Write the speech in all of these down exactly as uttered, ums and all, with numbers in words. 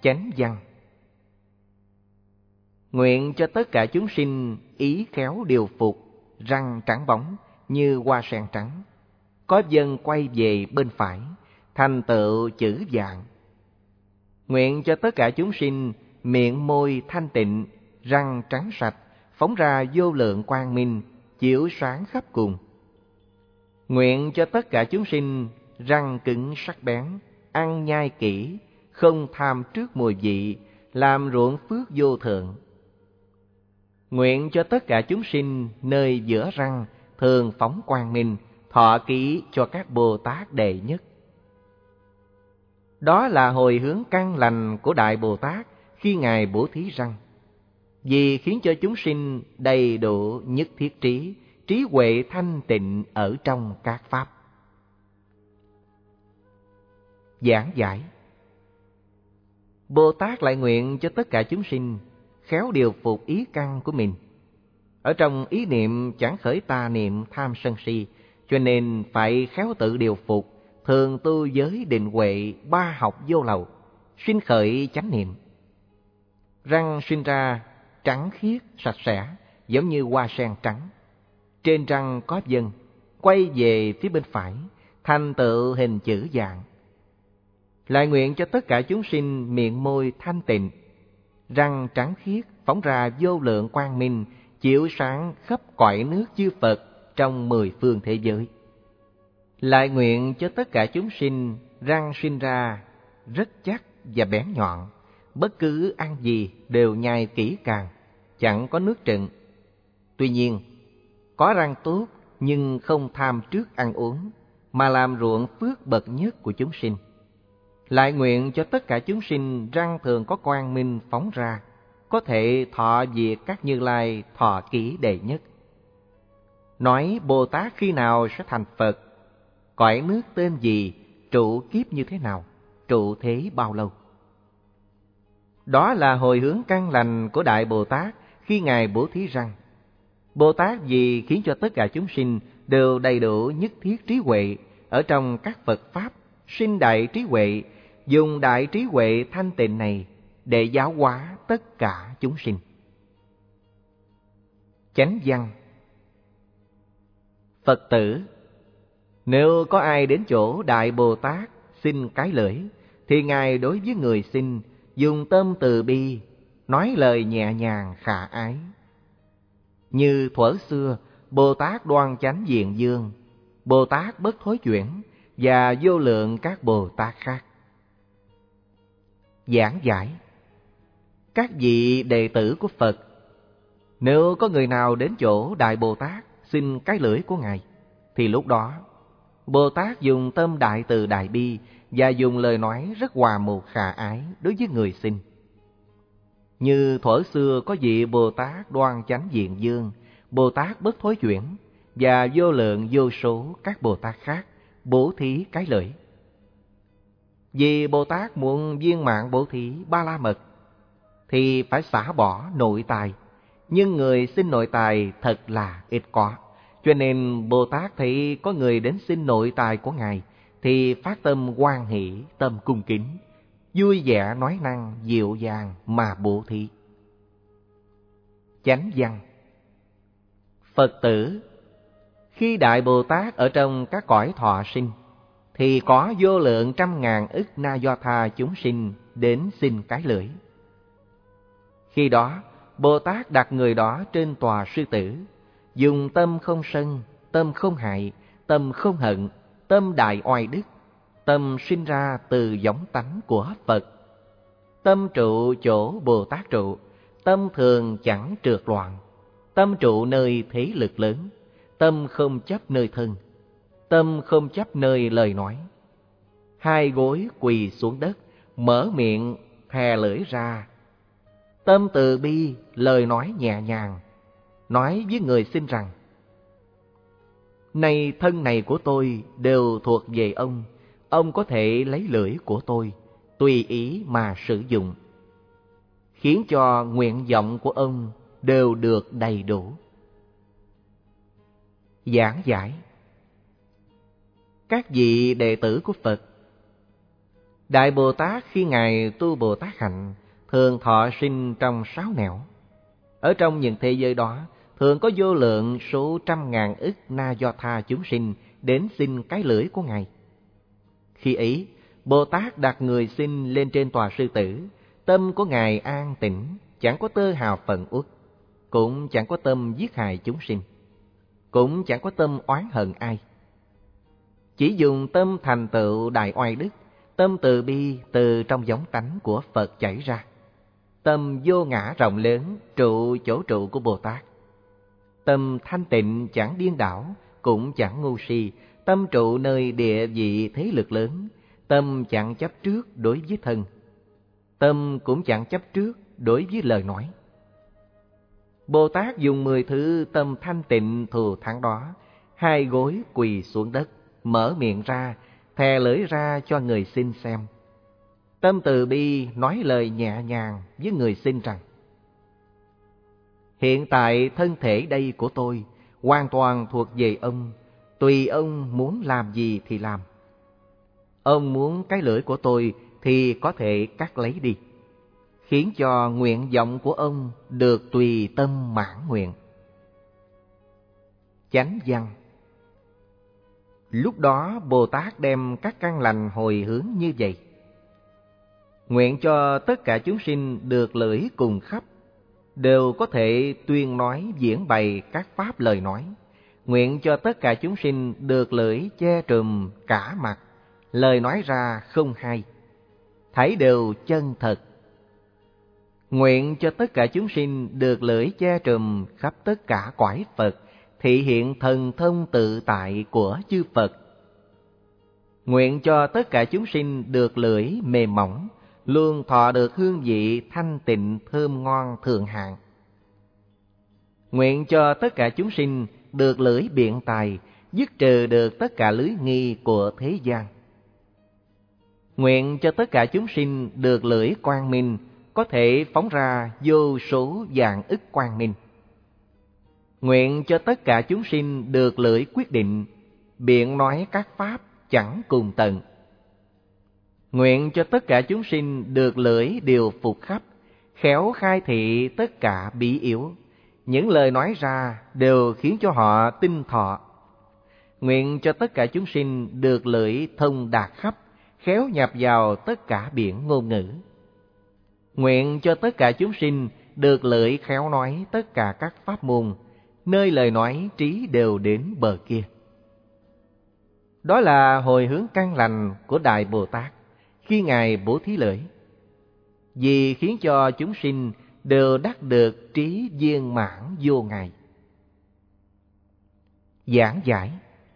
Chánh văn. Nguyện cho tất cả chúng sinh ý khéo điều phục, răng trắng bóng như hoa sen trắng, có vân quay về bên phải, thành tựu chữ vàng. Nguyện cho tất cả chúng sinh miệng môi thanh tịnh, răng trắng sạch, phóng ra vô lượng quang minh, chiếu sáng khắp cùng. Nguyện cho tất cả chúng sinh răng cứng sắc bén, ăn nhai kỹ, không tham trước mùi vị, làm ruộng phước vô thượng. Nguyện cho tất cả chúng sinh nơi giữa răng thường phóng quang minh, thọ ký cho các Bồ Tát đệ nhất. Đó là hồi hướng căn lành của Đại Bồ Tát khi Ngài bố thí răng, vì khiến cho chúng sinh đầy đủ nhất thiết trí, trí huệ thanh tịnh ở trong các pháp. Giảng giải. Bồ Tát lại nguyện cho tất cả chúng sinh khéo điều phục ý căn của mình. Ở trong ý niệm chẳng khởi tà niệm tham sân si, cho nên phải khéo tự điều phục, thường tu giới định huệ, ba học vô lậu, sinh khởi chánh niệm. Răng sinh ra trắng khiết, sạch sẽ, giống như hoa sen trắng. Trên răng có vân, quay về phía bên phải, thành tựu hình chữ vàng. Lại nguyện cho tất cả chúng sinh miệng môi thanh tịnh, răng trắng khiết, phóng ra vô lượng quang minh, chiếu sáng khắp cõi nước chư Phật trong mười phương thế giới. Lại nguyện cho tất cả chúng sinh răng sinh ra rất chắc và bén nhọn, bất cứ ăn gì đều nhai kỹ càng, chẳng có nước trựng. Tuy nhiên, có răng tốt nhưng không tham trước ăn uống, mà làm ruộng phước bậc nhất của chúng sinh. Lại nguyện cho tất cả chúng sinh răng thường có quang minh phóng ra, có thể thọ diệt các Như Lai thọ ký đệ nhất. Nói Bồ Tát khi nào sẽ thành Phật, cõi nước tên gì, trụ kiếp như thế nào, trụ thế bao lâu. Đó là hồi hướng căn lành của Đại Bồ Tát khi Ngài bố thí răng. Bồ Tát vì khiến cho tất cả chúng sinh đều đầy đủ nhất thiết trí huệ ở trong các Phật Pháp, sinh đại trí huệ, dùng đại trí huệ thanh tịnh này để giáo hóa tất cả chúng sinh. Chánh văn. Phật tử, nếu có ai đến chỗ Đại Bồ Tát xin cái lưỡi, thì Ngài đối với người xin dùng tâm từ bi, nói lời nhẹ nhàng khả ái. Như thuở xưa, Bồ Tát Đoan Chánh Diện Dương, Bồ Tát Bất Thối Chuyển và vô lượng các Bồ Tát khác. Giảng giải. Các vị đệ tử của Phật, nếu có người nào đến chỗ Đại Bồ Tát xin cái lưỡi của Ngài, thì lúc đó Bồ Tát dùng tâm đại từ đại bi và dùng lời nói rất hòa mục khả ái đối với người xin. Như thuở xưa có vị Bồ Tát Đoan Chánh Diện Dương, Bồ Tát Bất Thối Chuyển và vô lượng vô số các Bồ Tát khác bố thí cái lưỡi. Vì Bồ Tát muốn viên mãn bố thí ba la mật thì phải xả bỏ nội tài, nhưng người xin nội tài thật là ít có. Cho nên Bồ Tát thấy có người đến xin nội tài của Ngài thì phát tâm hoan hỷ, tâm cung kính, vui vẻ nói năng dịu dàng mà bố thí. Chánh văn. Phật tử, khi Đại Bồ Tát ở trong các cõi thọ sinh, thì có vô lượng trăm ngàn ức na do tha chúng sinh đến xin cái lưỡi. Khi đó, Bồ Tát đặt người đó trên tòa sư tử, dùng tâm không sân, tâm không hại, tâm không hận, tâm đại oai đức, tâm sinh ra từ giống tánh của Phật. Tâm trụ chỗ Bồ Tát trụ, tâm thường chẳng trượt loạn, tâm trụ nơi thế lực lớn, tâm không chấp nơi thân, tâm không chấp nơi lời nói. Hai gối quỳ xuống đất, mở miệng thè lưỡi ra, tâm từ bi, lời nói nhẹ nhàng, nói với người xin rằng: này thân này của tôi đều thuộc về ông, ông có thể lấy lưỡi của tôi tùy ý mà sử dụng, khiến cho nguyện vọng của ông đều được đầy đủ. Giảng giải. Các vị đệ tử của Phật, Đại Bồ Tát khi Ngài tu Bồ Tát hạnh, thường thọ sinh trong sáu nẻo. Ở trong những thế giới đó, thường có vô lượng số trăm ngàn ức na do tha chúng sinh đến xin cái lưỡi của Ngài. Khi ấy, Bồ Tát đặt người xin lên trên tòa sư tử, tâm của Ngài an tĩnh, chẳng có tơ hào phẫn uất, cũng chẳng có tâm giết hại chúng sinh, cũng chẳng có tâm oán hận ai. Chỉ dùng tâm thành tựu đại oai đức, tâm từ bi từ trong giống tánh của Phật chảy ra. Tâm vô ngã rộng lớn trụ chỗ trụ của Bồ Tát. Tâm thanh tịnh chẳng điên đảo, cũng chẳng ngu si, tâm trụ nơi địa vị thế lực lớn, tâm chẳng chấp trước đối với thân, tâm cũng chẳng chấp trước đối với lời nói. Bồ Tát dùng mười thứ tâm thanh tịnh thù thắng đó, hai gối quỳ xuống đất, mở miệng ra, thè lưỡi ra cho người xin xem. Tâm từ bi nói lời nhẹ nhàng với người xin rằng: hiện tại thân thể đây của tôi hoàn toàn thuộc về ông, tùy ông muốn làm gì thì làm. Ông muốn cái lưỡi của tôi thì có thể cắt lấy đi, khiến cho nguyện vọng của ông được tùy tâm mãn nguyện. Chánh văn. Lúc đó Bồ Tát đem các căn lành hồi hướng như vậy: nguyện cho tất cả chúng sinh được lưỡi cùng khắp, đều có thể tuyên nói diễn bày các pháp lời nói. Nguyện cho tất cả chúng sinh được lưỡi che trùm cả mặt, lời nói ra không hay, thảy đều chân thật. Nguyện cho tất cả chúng sinh được lưỡi che trùm khắp tất cả cõi Phật, thị hiện thần thông tự tại của chư Phật. Nguyện cho tất cả chúng sinh được lưỡi mềm mỏng, luôn thọ được hương vị thanh tịnh thơm ngon thượng hạng. Nguyện cho tất cả chúng sinh được lưỡi biện tài, dứt trừ được tất cả lưới nghi của thế gian. Nguyện cho tất cả chúng sinh được lưỡi quang minh, có thể phóng ra vô số vạn ức quang minh. Nguyện cho tất cả chúng sinh được lưỡi quyết định, biện nói các pháp chẳng cùng tận. Nguyện cho tất cả chúng sinh được lưỡi điều phục khắp, khéo khai thị tất cả bí yếu. Những lời nói ra đều khiến cho họ tinh thọ. Nguyện cho tất cả chúng sinh được lưỡi thông đạt khắp, khéo nhập vào tất cả biển ngôn ngữ. Nguyện cho tất cả chúng sinh được lưỡi khéo nói tất cả các pháp môn, nơi lời nói trí đều đến bờ kia. Đó là hồi hướng căn lành của Đại Bồ Tát khi Ngài bố thí lưỡi, vì khiến cho chúng sinh đều đắc được trí viên mãn vô ngại. Giảng giải.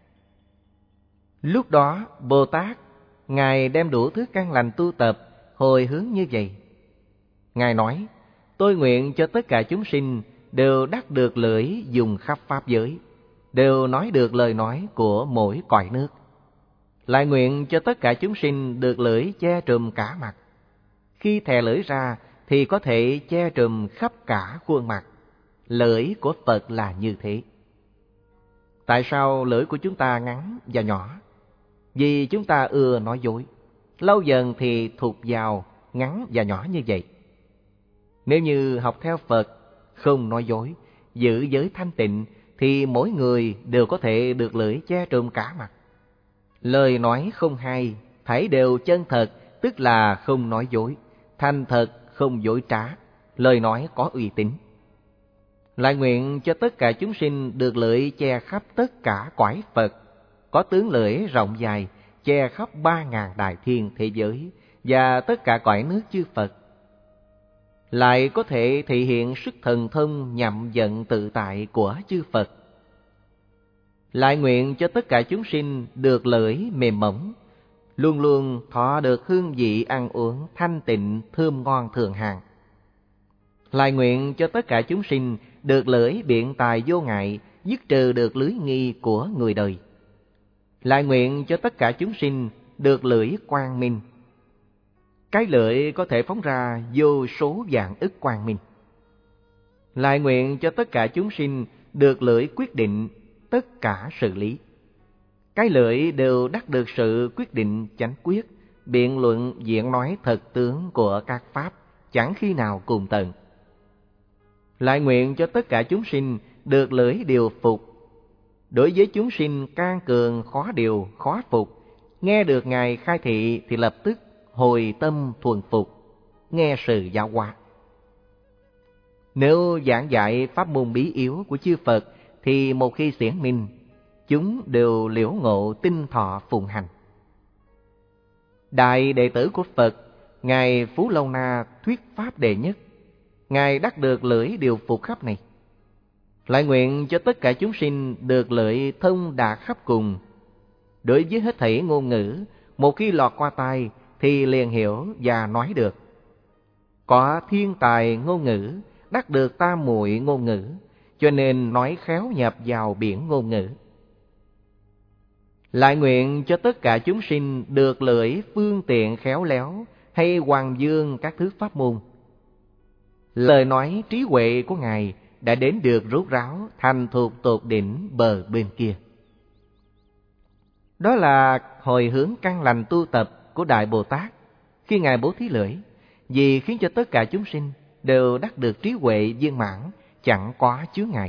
Lúc đó Bồ Tát Ngài đem đủ thứ căn lành tu tập hồi hướng như vậy. Ngài nói: tôi nguyện cho tất cả chúng sinh đều đắc được lưỡi dùng khắp pháp giới, đều nói được lời nói của mỗi cõi nước. Lại nguyện cho tất cả chúng sinh được lưỡi che trùm cả mặt. Khi thè lưỡi ra thì có thể che trùm khắp cả khuôn mặt. Lưỡi của Phật là như thế. Tại sao lưỡi của chúng ta ngắn và nhỏ? Vì chúng ta ưa nói dối. Lâu dần thì thụt vào ngắn và nhỏ như vậy. Nếu như học theo Phật, không nói dối, giữ giới thanh tịnh, thì mỗi người đều có thể được lưỡi che trùm cả mặt. Lời nói không hay, thảy đều chân thật, tức là không nói dối, thành thật không dối trá, lời nói có uy tín. Lại nguyện cho tất cả chúng sinh được lưỡi che khắp tất cả cõi Phật, có tướng lưỡi rộng dài, che khắp ba ngàn đại thiên thế giới và tất cả cõi nước chư Phật. Lại có thể thể hiện sức thần thông nhậm vận tự tại của chư Phật. Lại nguyện cho tất cả chúng sinh được lưỡi mềm mỏng, luôn luôn thọ được hương vị ăn uống thanh tịnh thơm ngon thường hằng. Lại nguyện cho tất cả chúng sinh được lưỡi biện tài vô ngại, dứt trừ được lưới nghi của người đời. Lại nguyện cho tất cả chúng sinh được lưỡi quang minh. Cái lưỡi có thể phóng ra vô số vạn ức quang minh. Lại nguyện cho tất cả chúng sinh được lưỡi quyết định tất cả sự lý. Cái lưỡi đều đắc được sự quyết định chánh quyết, biện luận diễn nói thật tướng của các pháp chẳng khi nào cùng tận. Lại nguyện cho tất cả chúng sinh được lưỡi điều phục. Đối với chúng sinh can cường khó điều, khó phục, nghe được Ngài khai thị thì lập tức hồi tâm thuần phục, nghe sự giáo hóa. Nếu giảng dạy pháp môn bí yếu của chư Phật thì một khi xiển minh, chúng đều liễu ngộ tinh thọ phụng hành. Đại đệ tử của Phật, Ngài Phú Lâu Na thuyết pháp đệ nhất, Ngài đắc được lưỡi điều phục khắp này. Lại nguyện cho tất cả chúng sinh được lợi thông đạt khắp cùng. Đối với hết thảy ngôn ngữ, một khi lọt qua tai thì liền hiểu và nói được. Có thiên tài ngôn ngữ, đắc được tam muội ngôn ngữ, cho nên nói khéo nhập vào biển ngôn ngữ. Lại nguyện cho tất cả chúng sinh được lưỡi phương tiện khéo léo hay hoàng dương các thứ pháp môn. Lời nói trí huệ của Ngài đã đến được rốt ráo thành thuộc tột đỉnh bờ bên kia. Đó là hồi hướng căn lành tu tập của Đại Bồ Tát khi Ngài bố thí lưỡi, vì khiến cho tất cả chúng sinh đều đắc được trí huệ viên mãn, chẳng quá chướng ngại.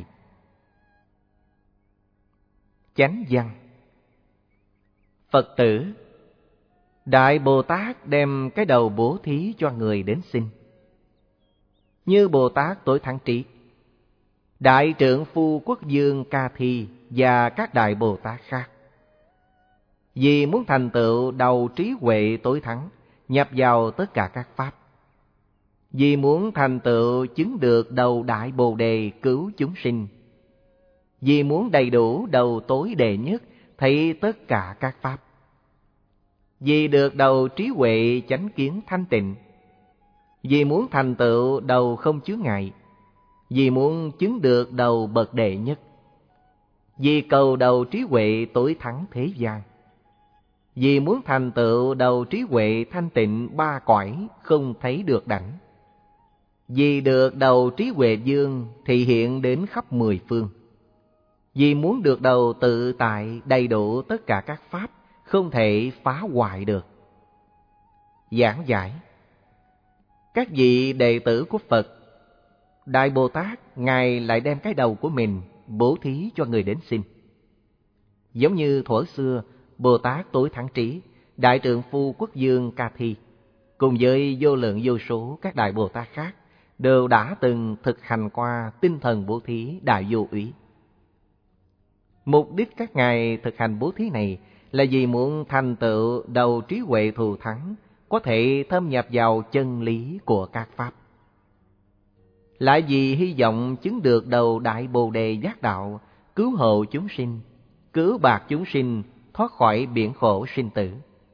Chánh văn. Phật tử, Đại Bồ Tát đem cái đầu bố thí cho người đến xin. Như Bồ Tát Tối Thắng Trí, Đại Trượng Phu Quốc Dương Ca Thi và các Đại Bồ Tát khác, vì muốn thành tựu đầu trí huệ tối thắng, nhập vào tất cả các pháp, vì muốn thành tựu chứng được đầu Đại Bồ Đề cứu chúng sinh, vì muốn đầy đủ đầu tối đệ nhất thấy tất cả các pháp, vì được đầu trí huệ chánh kiến thanh tịnh, vì muốn thành tựu đầu không chướng ngại, vì muốn chứng được đầu bậc đệ nhất, vì cầu đầu trí huệ tối thắng thế gian, vì muốn thành tựu đầu trí huệ thanh tịnh ba cõi không thấy được đảnh, vì được đầu trí huệ dương thị hiện đến khắp mười phương, vì muốn được đầu tự tại đầy đủ tất cả các pháp không thể phá hoại được. Giảng giải. Các vị đệ tử của Phật, Đại Bồ Tát Ngài lại đem cái đầu của mình bố thí cho người đến xin. Giống như thuở xưa Bồ Tát Tối Thắng Trí, Đại Trượng Phu Quốc Dương Ca Thi cùng với vô lượng vô số các Đại Bồ Tát khác đều đã từng thực hành qua tinh thần bố thí đại vô úy. Mục đích các ngài thực hành bố thí này là vì muốn thành tựu đầu trí huệ thù thắng, có thể thâm nhập vào chân lý của các pháp. Lại vì hy vọng chứng được đầu Đại Bồ Đề giác đạo, cứu hộ chúng sinh, cứu bạc chúng sinh thoát khỏi biển khổ sinh tử.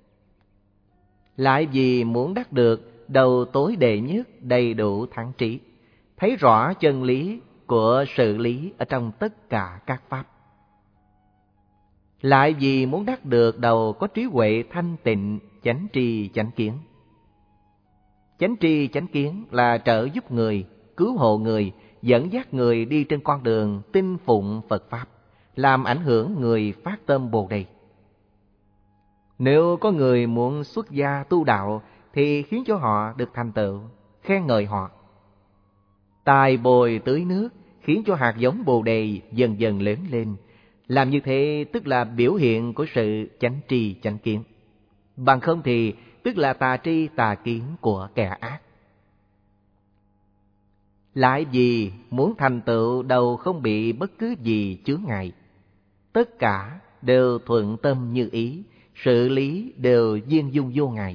Lại vì muốn đắc được đầu tối đệ nhất đầy đủ thắng trí, thấy rõ chân lý của sự lý ở trong tất cả các pháp. Lại vì muốn đắc được đầu có trí huệ thanh tịnh, chánh tri chánh kiến. Chánh tri chánh kiến là trợ giúp người, cứu hộ người, dẫn dắt người đi trên con đường tin phụng Phật Pháp, làm ảnh hưởng người phát tâm Bồ Đề. Nếu có người muốn xuất gia tu đạo thì khiến cho họ được thành tựu, khen ngợi họ. Tài bồi tưới nước khiến cho hạt giống Bồ Đề dần dần lớn lên. Làm như thế tức là biểu hiện của sự chánh tri chánh kiến. Bằng không thì tức là tà tri tà kiến của kẻ ác. Lại vì muốn thành tựu đầu không bị bất cứ gì chướng ngại, tất cả đều thuận tâm như ý, sự lý đều viên dung vô ngại.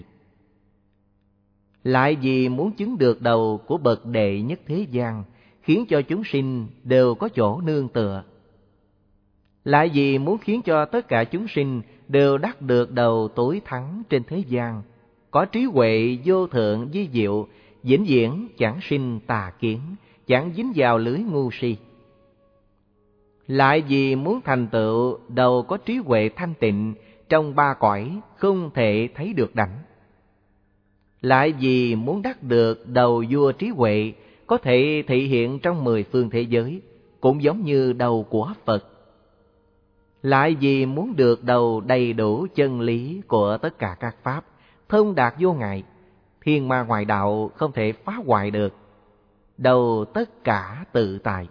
Lại vì muốn chứng được đầu của bậc đệ nhất thế gian, khiến cho chúng sinh đều có chỗ nương tựa. Lại vì muốn khiến cho tất cả chúng sinh đều đắc được đầu tối thắng trên thế gian, có trí huệ vô thượng vi diệu, vĩnh viễn chẳng sinh tà kiến, chẳng dính vào lưới ngu si. Lại vì muốn thành tựu đầu có trí huệ thanh tịnh, trong ba cõi không thể thấy được đảnh. Lại vì muốn đắc được đầu vua trí huệ, có thể thị hiện trong mười phương thế giới, cũng giống như đầu của Phật. Lại vì muốn được đầu đầy đủ chân lý của tất cả các pháp, thông đạt vô ngại, thiên ma ngoại đạo không thể phá hoại được, đầu tất cả tự tại.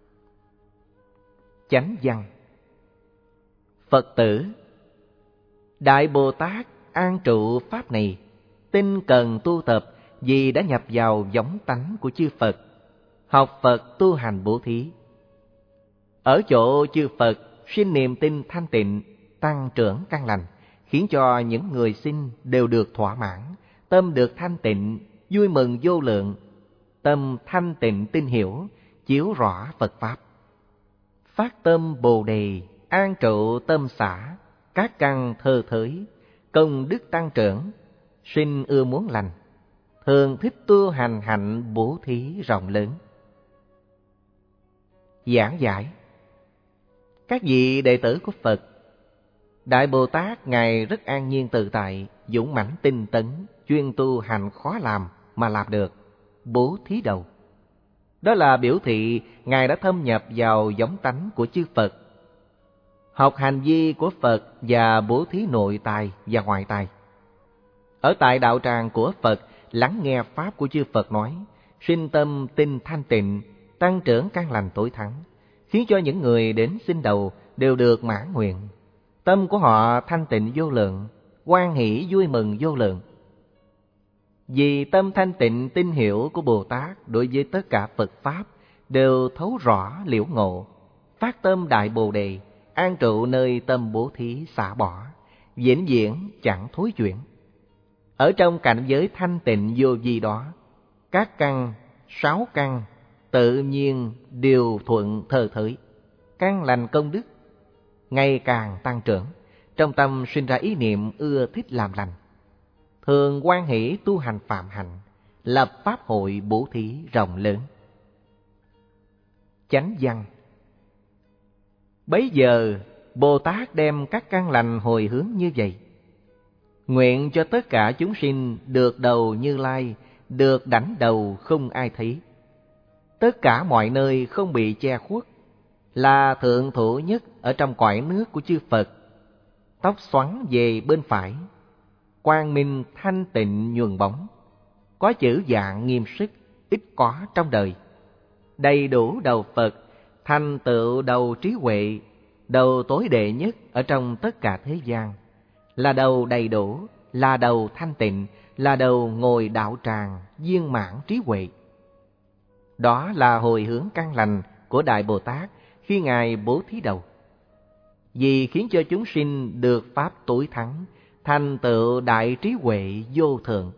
Chánh văn. Phật tử, Đại Bồ Tát an trụ pháp này, tinh cần tu tập vì đã nhập vào giống tánh của chư Phật, học Phật tu hành bố thí. Ở chỗ chư Phật sinh niềm tin thanh tịnh, tăng trưởng căn lành, khiến cho những người sinh đều được thỏa mãn, tâm được thanh tịnh, vui mừng vô lượng, tâm thanh tịnh tinh hiểu, chiếu rõ Phật Pháp. Phát tâm Bồ Đề, an trụ tâm xả, các căn thơ thới, công đức tăng trưởng, sinh ưa muốn lành, thường thích tu hành hạnh bố thí rộng lớn. Giảng giải. Các vị đệ tử của Phật, Đại Bồ Tát Ngài rất an nhiên tự tại, dũng mãnh tinh tấn, chuyên tu hành khó làm mà làm được, bố thí đầu. Đó là biểu thị Ngài đã thâm nhập vào giống tánh của chư Phật, học hành vi của Phật và bố thí nội tài và ngoại tài. Ở tại đạo tràng của Phật, lắng nghe Pháp của chư Phật nói, sinh tâm tinh thanh tịnh, tăng trưởng căn lành tối thắng, khiến cho những người đến xin đầu đều được mãn nguyện. Tâm của họ thanh tịnh vô lượng, hoan hỷ vui mừng vô lượng. Vì tâm thanh tịnh tinh hiểu của Bồ Tát đối với tất cả Phật Pháp đều thấu rõ liễu ngộ, phát tâm Đại Bồ Đề, an trụ nơi tâm bố thí xả bỏ, vĩnh viễn chẳng thối chuyển. Ở trong cảnh giới thanh tịnh vô vi đó, các căn, sáu căn tự nhiên đều thuận thờ thới, căn lành công đức ngày càng tăng trưởng, trong tâm sinh ra ý niệm ưa thích làm lành, thường hoan hỷ tu hành phạm hạnh, lập pháp hội bố thí rộng lớn. Chánh văn. Bấy giờ Bồ Tát đem các căn lành hồi hướng như vậy: nguyện cho tất cả chúng sinh được đầu Như Lai, được đảnh đầu không ai thấy, tất cả mọi nơi không bị che khuất, là thượng thủ nhất ở trong cõi nước của chư Phật, tóc xoắn về bên phải, quang minh thanh tịnh nhuần bóng, có chữ dạng nghiêm sức, ít có trong đời, đầy đủ đầu Phật, thành tựu đầu trí huệ, đầu tối đệ nhất ở trong tất cả thế gian, là đầu đầy đủ, là đầu thanh tịnh, là đầu ngồi đạo tràng viên mãn trí huệ. Đó là hồi hướng căn lành của Đại Bồ Tát khi Ngài bố thí đầu, vì khiến cho chúng sinh được pháp tối thắng, thành tựu đại trí huệ vô thượng.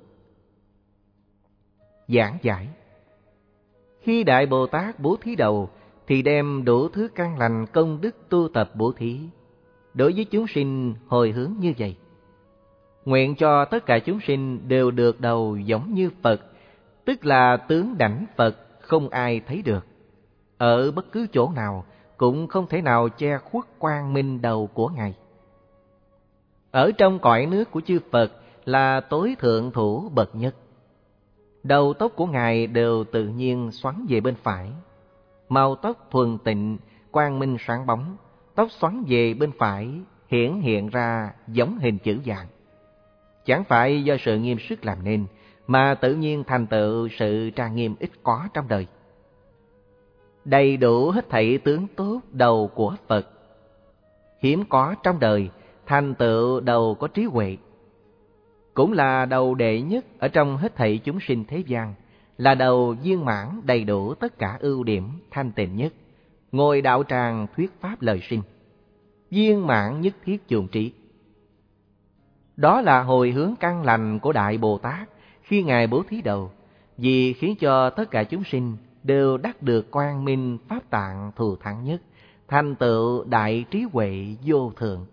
Giảng giải. Khi Đại Bồ Tát bố thí đầu thì đem đủ thứ căn lành công đức tu tập bố thí. Đối với chúng sinh hồi hướng như vậy: nguyện cho tất cả chúng sinh đều được đầu giống như Phật, tức là tướng đảnh Phật không ai thấy được. Ở bất cứ chỗ nào cũng không thể nào che khuất quang minh đầu của Ngài. Ở trong cõi nước của chư Phật là tối thượng thủ bậc nhất. Đầu tóc của Ngài đều tự nhiên xoắn về bên phải, màu tóc thuần tịnh, quang minh sáng bóng, tóc xoắn về bên phải hiển hiện ra giống hình chữ dạng. Chẳng phải do sự nghiêm sức làm nên, mà tự nhiên thành tựu sự trang nghiêm ít có trong đời. Đầy đủ hết thảy tướng tốt đầu của Phật, hiếm có trong đời, thành tựu đầu có trí huệ. Cũng là đầu đệ nhất ở trong hết thảy chúng sinh thế gian, là đầu viên mãn đầy đủ tất cả ưu điểm thanh tịnh nhất, ngồi đạo tràng thuyết pháp lời sinh, viên mãn nhất thiết chủng trí. Đó là hồi hướng căn lành của Đại Bồ Tát khi Ngài bố thí đầu, vì khiến cho tất cả chúng sinh đều đắc được quang minh pháp tạng thù thắng nhất, thành tựu đại trí huệ vô thượng.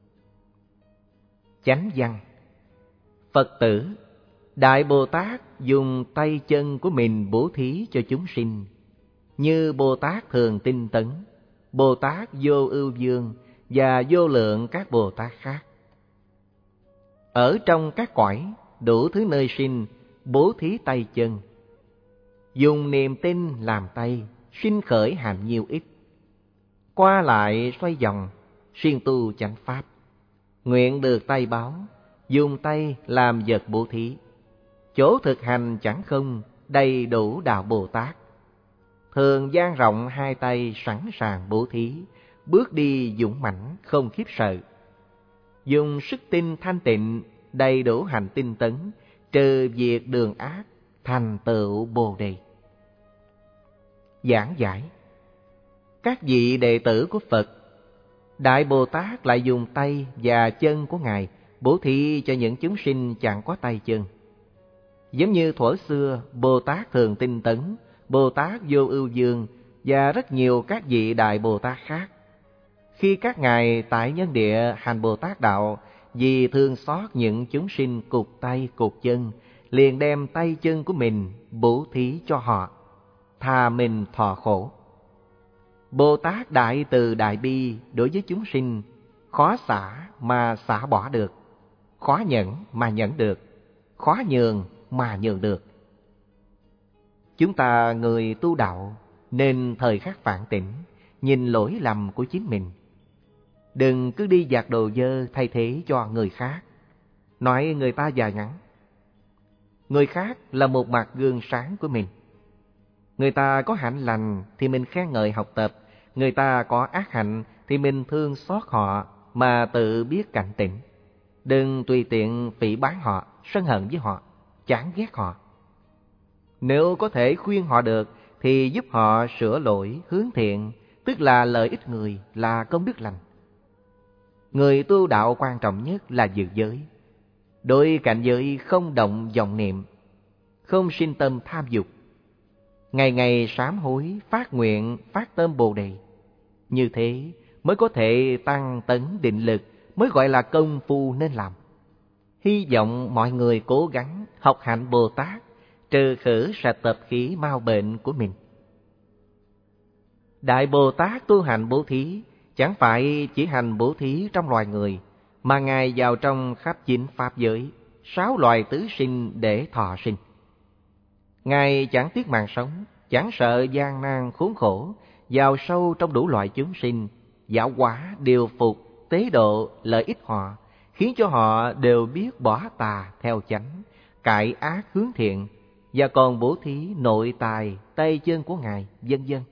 Chánh văn. Phật tử, Đại Bồ Tát dùng tay chân của mình bố thí cho chúng sinh, như Bồ Tát Thường Tinh Tấn, Bồ Tát Vô Ưu Dương và vô lượng các Bồ Tát khác. Ở trong các cõi, đủ thứ nơi sinh, bố thí tay chân, dùng niềm tin làm tay, sinh khởi hạnh nhiêu ít, qua lại xoay vòng, siêng tu chánh pháp, nguyện được tay báo, dùng tay làm vật bố thí. Chỗ thực hành chẳng không, đầy đủ đạo Bồ Tát. Thường dang rộng hai tay sẵn sàng bố thí, bước đi dũng mãnh không khiếp sợ. Dùng sức tinh thanh tịnh, đầy đủ hành tinh tấn, trừ diệt đường ác, thành tựu Bồ Đề. Giảng giải. Các vị đệ tử của Phật, Đại Bồ Tát lại dùng tay và chân của Ngài bố thí cho những chúng sinh chẳng có tay chân. Giống như thuở xưa, Bồ Tát Thường Tinh Tấn, Bồ Tát Vô Ưu Dương và rất nhiều các vị Đại Bồ Tát khác. Khi các ngài tại nhân địa hành Bồ Tát đạo, vì thương xót những chúng sinh cụt tay cụt chân, liền đem tay chân của mình bố thí cho họ, thà mình thọ khổ. Bồ Tát Đại Từ Đại Bi đối với chúng sinh, khó xả mà xả bỏ được, khó nhẫn mà nhẫn được, khó nhường mà nhường được. Chúng ta người tu đạo nên thời khắc phản tỉnh, nhìn lỗi lầm của chính mình. Đừng cứ đi giặt đồ dơ thay thế cho người khác, nói người ta già ngắn. Người khác là một mặt gương sáng của mình. Người ta có hạnh lành thì mình khen ngợi học tập, người ta có ác hạnh thì mình thương xót họ mà tự biết cảnh tỉnh. Đừng tùy tiện phỉ báng họ, sân hận với họ, chán ghét họ. Nếu có thể khuyên họ được thì giúp họ sửa lỗi, hướng thiện, tức là lợi ích người, là công đức lành. Người tu đạo quan trọng nhất là giữ giới. Đối cảnh giới không động vọng niệm, không sinh tâm tham dục. Ngày ngày sám hối, phát nguyện, phát tâm Bồ Đề. Như thế mới có thể tăng tấn định lực, mới gọi là công phu nên làm. Hy vọng mọi người cố gắng học hạnh Bồ Tát, trừ khử sạch tập khí mau bệnh của mình. Đại Bồ Tát tu hành bố thí, chẳng phải chỉ hành bố thí trong loài người, mà Ngài vào trong khắp chín pháp giới, sáu loài tứ sinh để thọ sinh. Ngài chẳng tiếc mạng sống, chẳng sợ gian nan khốn khổ, vào sâu trong đủ loại chúng sinh, giáo hóa, điều phục, tế độ, lợi ích họ, khiến cho họ đều biết bỏ tà theo chánh, cải ác hướng thiện, và còn bố thí nội tài, tay chân của Ngài, vân vân.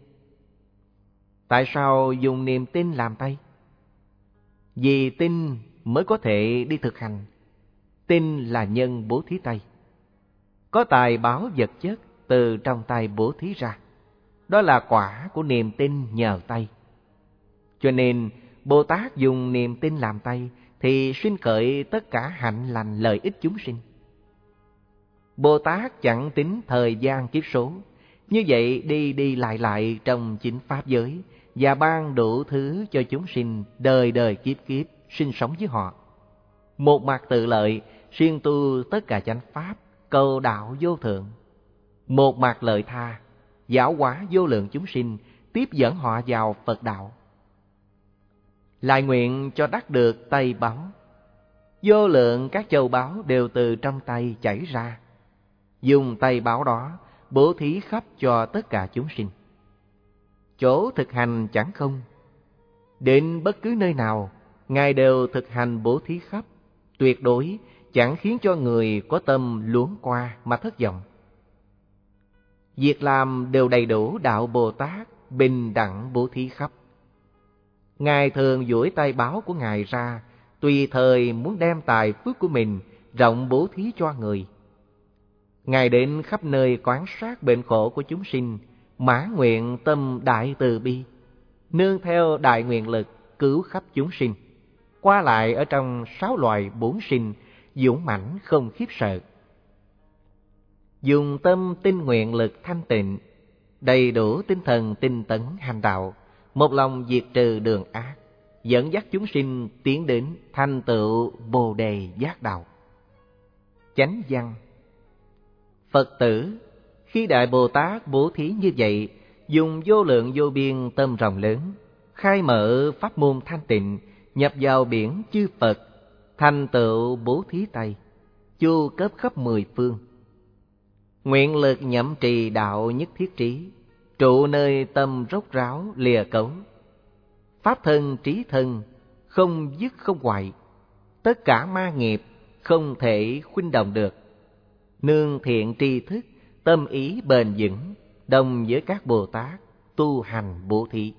Tại sao dùng niềm tin làm tay? Vì tin mới có thể đi thực hành. Tin là nhân bố thí tay. Có tài báo vật chất từ trong tay bố thí ra. Đó là quả của niềm tin nhờ tay. Cho nên Bồ Tát dùng niềm tin làm tay thì sinh khởi tất cả hạnh lành lợi ích chúng sinh. Bồ Tát chẳng tính thời gian kiếp số, như vậy đi đi lại lại trong chín pháp giới và ban đủ thứ cho chúng sinh đời đời kiếp kiếp sinh sống với họ. Một mặt tự lợi, siêng tu tất cả chánh pháp, cầu đạo vô thượng. Một mặt lợi tha, giáo hóa vô lượng chúng sinh, tiếp dẫn họ vào Phật đạo. Lại nguyện cho đắc được tay báu. Vô lượng các châu báu đều từ trong tay chảy ra. Dùng tay báu đó bố thí khắp cho tất cả chúng sinh. Chỗ thực hành chẳng không. Đến bất cứ nơi nào, Ngài đều thực hành bố thí khắp, tuyệt đối chẳng khiến cho người có tâm luống qua mà thất vọng. Việc làm đều đầy đủ đạo Bồ Tát, bình đẳng bố thí khắp. Ngài thường duỗi tay báu của Ngài ra, tùy thời muốn đem tài phước của mình rộng bố thí cho người. Ngài đến khắp nơi quan sát bệnh khổ của chúng sinh, mãn nguyện tâm đại từ bi, nương theo đại nguyện lực cứu khắp chúng sinh, qua lại ở trong sáu loài bốn sinh, dũng mãnh không khiếp sợ. Dùng tâm tinh nguyện lực thanh tịnh, đầy đủ tinh thần tinh tấn hành đạo, một lòng diệt trừ đường ác, dẫn dắt chúng sinh tiến đến thành tựu Bồ Đề giác đạo. Chánh văn. Phật tử, khi Đại Bồ Tát bố thí như vậy, dùng vô lượng vô biên tâm rộng lớn, khai mở pháp môn thanh tịnh, nhập vào biển chư Phật, thành tựu bố thí tay, chu cấp khắp mười phương. Nguyện lực nhậm trì đạo nhất thiết trí, trụ nơi tâm rốt ráo lìa cấu. Pháp thân trí thân, không dứt không hoại, tất cả ma nghiệp không thể khuynh động được. Nương thiện tri thức, tâm ý bền vững, đồng với các Bồ Tát tu hành bố thí.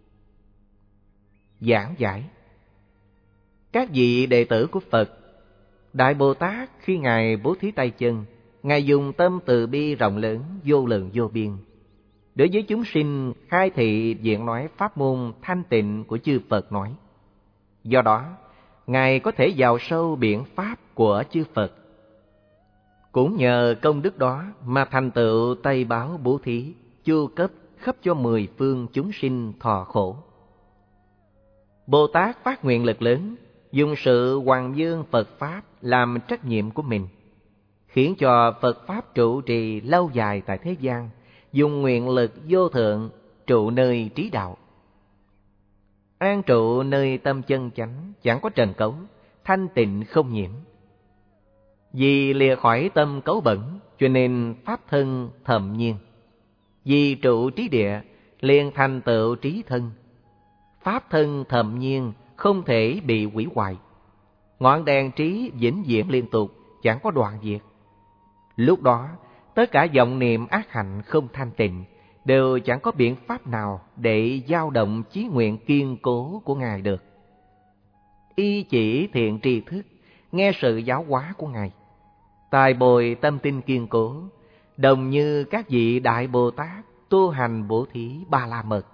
Giảng giải. Các vị đệ tử của Phật, Đại Bồ Tát khi Ngài bố thí tay chân, Ngài dùng tâm từ bi rộng lớn, vô lượng vô biên. Đối với chúng sinh khai thị diện nói pháp môn thanh tịnh của chư Phật nói. Do đó, Ngài có thể vào sâu biển pháp của chư Phật. Cũng nhờ công đức đó mà thành tựu Tây Báo bố thí, chu cấp khắp cho mười phương chúng sinh thọ khổ. Bồ Tát phát nguyện lực lớn, dùng sự hoàng dương Phật Pháp làm trách nhiệm của mình, khiến cho Phật Pháp trụ trì lâu dài tại thế gian, dùng nguyện lực vô thượng trụ nơi trí đạo. An trụ nơi tâm chân chánh, chẳng có trần cấu, thanh tịnh không nhiễm. Vì lìa khỏi tâm cấu bẩn, cho nên Pháp thân thầm nhiên. Vì trụ trí địa, liền thành tựu trí thân. Pháp thân thầm nhiên, không thể bị hủy hoại. Ngọn đèn trí vĩnh viễn liên tục, chẳng có đoạn diệt. Lúc đó, tất cả vọng niệm ác hạnh không thanh tịnh đều chẳng có biện pháp nào để dao động chí nguyện kiên cố của Ngài được. Y chỉ thiện tri thức, nghe sự giáo hóa của Ngài, tài bồi tâm tin kiên cố, đồng như các vị Đại Bồ Tát tu hành bố thí Ba La Mật.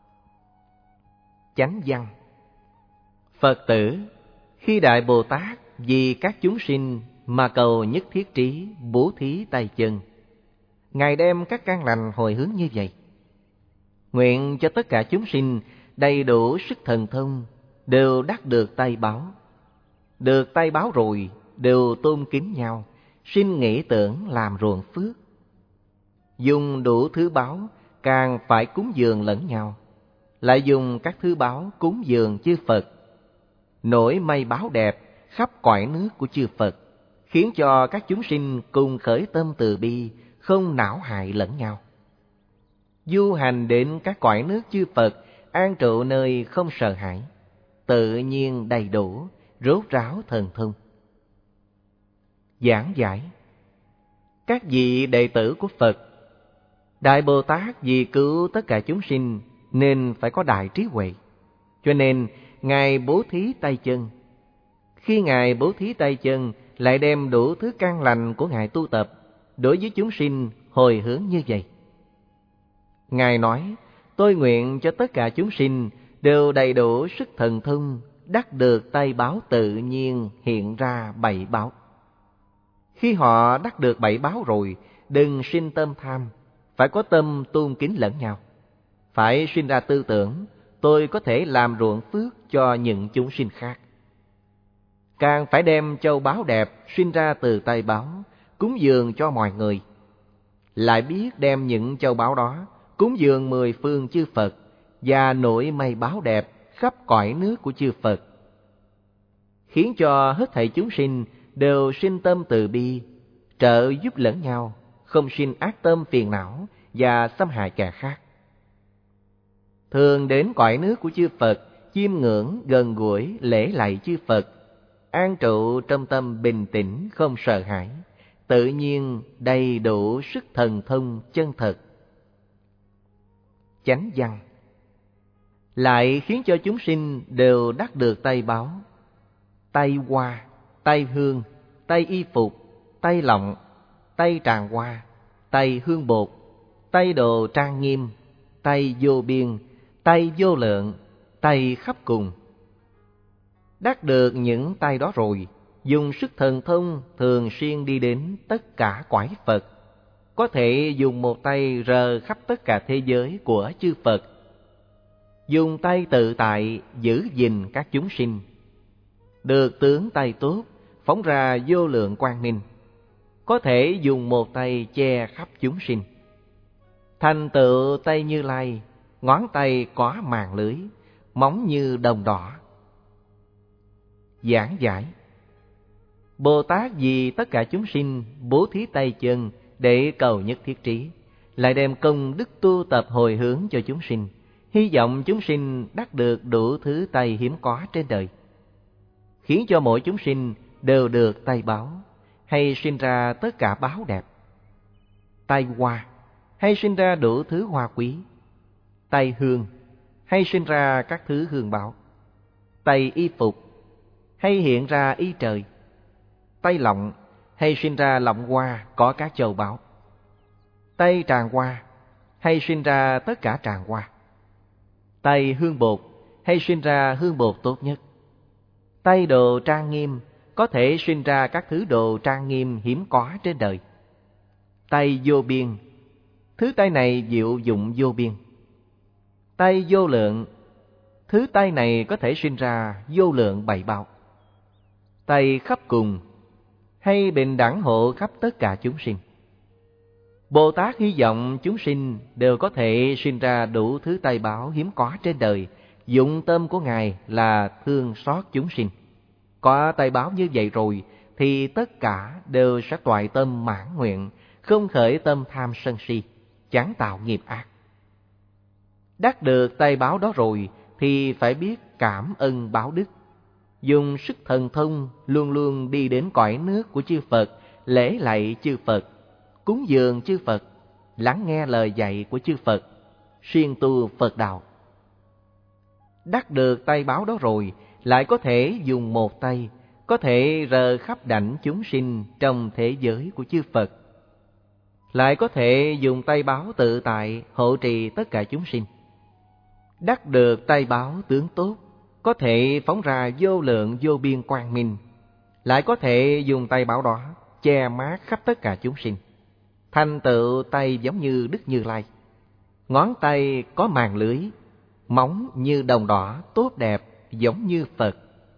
Chánh văn. Phật tử, khi Đại Bồ Tát vì các chúng sinh mà cầu nhất thiết trí bố thí tay chân, Ngài đem các căn lành hồi hướng như vậy. Nguyện cho tất cả chúng sinh đầy đủ sức thần thông, đều đắc được tay báo. Được tay báo rồi, đều tôn kính nhau, sinh nghĩ tưởng làm ruộng phước. Dùng đủ thứ báo, càng phải cúng dường lẫn nhau. Lại dùng các thứ báo cúng dường chư Phật. Nổi mây báo đẹp khắp cõi nước của chư Phật, khiến cho các chúng sinh cùng khởi tâm từ bi, không não hại lẫn nhau. Du hành đến các cõi nước chư Phật, an trụ nơi không sợ hãi, tự nhiên đầy đủ, rốt ráo thần thông. Giảng giải. Các vị đệ tử của Phật, Đại Bồ Tát vì cứu tất cả chúng sinh nên phải có đại trí huệ, cho nên Ngài bố thí tay chân. Khi Ngài bố thí tay chân, lại đem đủ thứ căn lành của Ngài tu tập đối với chúng sinh hồi hướng như vậy. Ngài nói, tôi nguyện cho tất cả chúng sinh đều đầy đủ sức thần thông, đắc được tay báo tự nhiên hiện ra bảy báo. Khi họ đắc được bảy báo rồi, đừng sinh tâm tham, phải có tâm tôn kính lẫn nhau. Phải sinh ra tư tưởng, tôi có thể làm ruộng phước cho những chúng sinh khác. Càng phải đem châu báu đẹp sinh ra từ tay báo, cúng dường cho mọi người. Lại biết đem những châu báu đó cúng dường mười phương chư Phật và nổi mây báo đẹp khắp cõi nước của chư Phật, khiến cho hết thảy chúng sinh đều sinh tâm từ bi, trợ giúp lẫn nhau, không sinh ác tâm phiền não và xâm hại kẻ khác. Thường đến cõi nước của chư Phật, chiêm ngưỡng gần gũi lễ lạy chư Phật, an trụ trong tâm bình tĩnh không sợ hãi, tự nhiên đầy đủ sức thần thông chân thật. Chánh văn. Lại khiến cho chúng sinh đều đắc được tay báo, tay hoa, tay hương, tay y phục, tay lọng, tay tràng hoa, tay hương bột, tay đồ trang nghiêm, tay vô biên, tay vô lượng, tay khắp cùng. Đắc được những tay đó rồi, dùng sức thần thông thường xuyên đi đến tất cả cõi Phật, có thể dùng một tay rờ khắp tất cả thế giới của chư Phật. Dùng tay tự tại giữ gìn các chúng sinh. Được tướng tay tốt, phóng ra vô lượng quang minh, có thể dùng một tay che khắp chúng sinh. Thành tựu tay Như Lai, ngón tay có màng lưới, móng như đồng đỏ. Giảng giải. Bồ Tát vì tất cả chúng sinh bố thí tay chân để cầu nhất thiết trí, lại đem công đức tu tập hồi hướng cho chúng sinh, hy vọng chúng sinh đắc được đủ thứ tay hiếm có trên đời, khiến cho mỗi chúng sinh đều được tay báo, hay sinh ra tất cả báo đẹp. Tay hoa, hay sinh ra đủ thứ hoa quý. Tay hương, hay sinh ra các thứ hương báo. Tay y phục, hay hiện ra y trời. Tay lọng, hay sinh ra lọng hoa có các châu báu. Tay tràng hoa, hay sinh ra tất cả tràng hoa. Tay hương bột, hay sinh ra hương bột tốt nhất. Tay đồ trang nghiêm, có thể sinh ra các thứ đồ trang nghiêm hiếm có trên đời. Tay vô biên, thứ tay này diệu dụng vô biên. Tay vô lượng, thứ tay này có thể sinh ra vô lượng bảy báo. Tay khắp cùng, hay bình đẳng hộ khắp tất cả chúng sinh. Bồ Tát hy vọng chúng sinh đều có thể sinh ra đủ thứ tay báo hiếm có trên đời. Dụng tâm của Ngài là thương xót chúng sinh. Có tay báo như vậy rồi thì tất cả đều sẽ toại tâm mãn nguyện, không khởi tâm tham sân si, chẳng tạo nghiệp ác. Đắc được tay báo đó rồi thì phải biết cảm ơn báo đức, dùng sức thần thông luôn luôn đi đến cõi nước của chư Phật, lễ lạy chư Phật, cúng dường chư Phật, lắng nghe lời dạy của chư Phật, siêng tu Phật đạo. Đắc được tay báo đó rồi, lại có thể dùng một tay, có thể rờ khắp đảnh chúng sinh trong thế giới của chư Phật. Lại có thể dùng tay báo tự tại hộ trì tất cả chúng sinh. Đắc được tay báo tướng tốt, có thể phóng ra vô lượng vô biên quang minh. Lại có thể dùng tay báo đó che mát khắp tất cả chúng sinh. Thành tựu tay giống như Đức Như Lai. Ngón tay có màng lưới, móng như đồng đỏ tốt đẹp giống như Phật.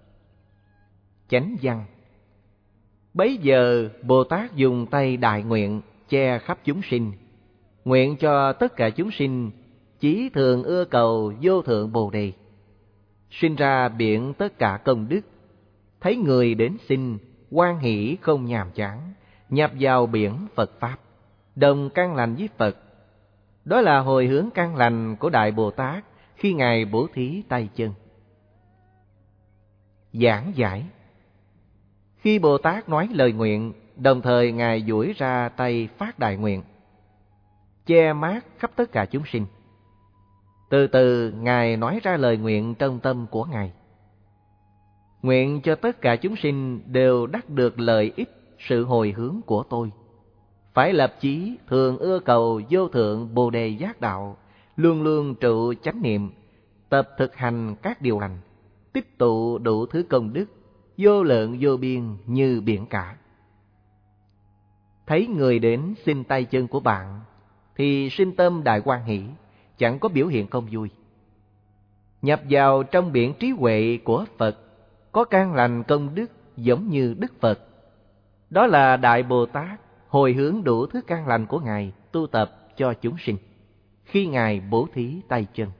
Chánh văn. Bấy giờ Bồ Tát dùng tay đại nguyện che khắp chúng sinh, nguyện cho tất cả chúng sinh chí thường ưa cầu vô thượng Bồ Đề, sinh ra biển tất cả công đức, thấy người đến xin hoan hỷ không nhàm chán, nhập vào biển Phật pháp, đồng căn lành với Phật. Đó là hồi hướng căn lành của Đại Bồ Tát khi Ngài bố thí tay chân. Giảng giải. Khi Bồ Tát nói lời nguyện, đồng thời Ngài duỗi ra tay phát đại nguyện, che mát khắp tất cả chúng sinh. Từ từ Ngài nói ra lời nguyện trong tâm của Ngài. Nguyện cho tất cả chúng sinh đều đắc được lợi ích sự hồi hướng của tôi. Phải lập chí thường ưa cầu vô thượng Bồ Đề giác đạo, luôn luôn trụ chánh niệm, tập thực hành các điều lành, tích tụ đủ thứ công đức, vô lượng vô biên như biển cả. Thấy người đến xin tay chân của bạn thì sinh tâm đại hoan hỷ, chẳng có biểu hiện không vui. Nhập vào trong biển trí huệ của Phật, có căn lành công đức giống như Đức Phật. Đó là Đại Bồ Tát hồi hướng đủ thứ căn lành của Ngài tu tập cho chúng sinh khi Ngài bố thí tay chân.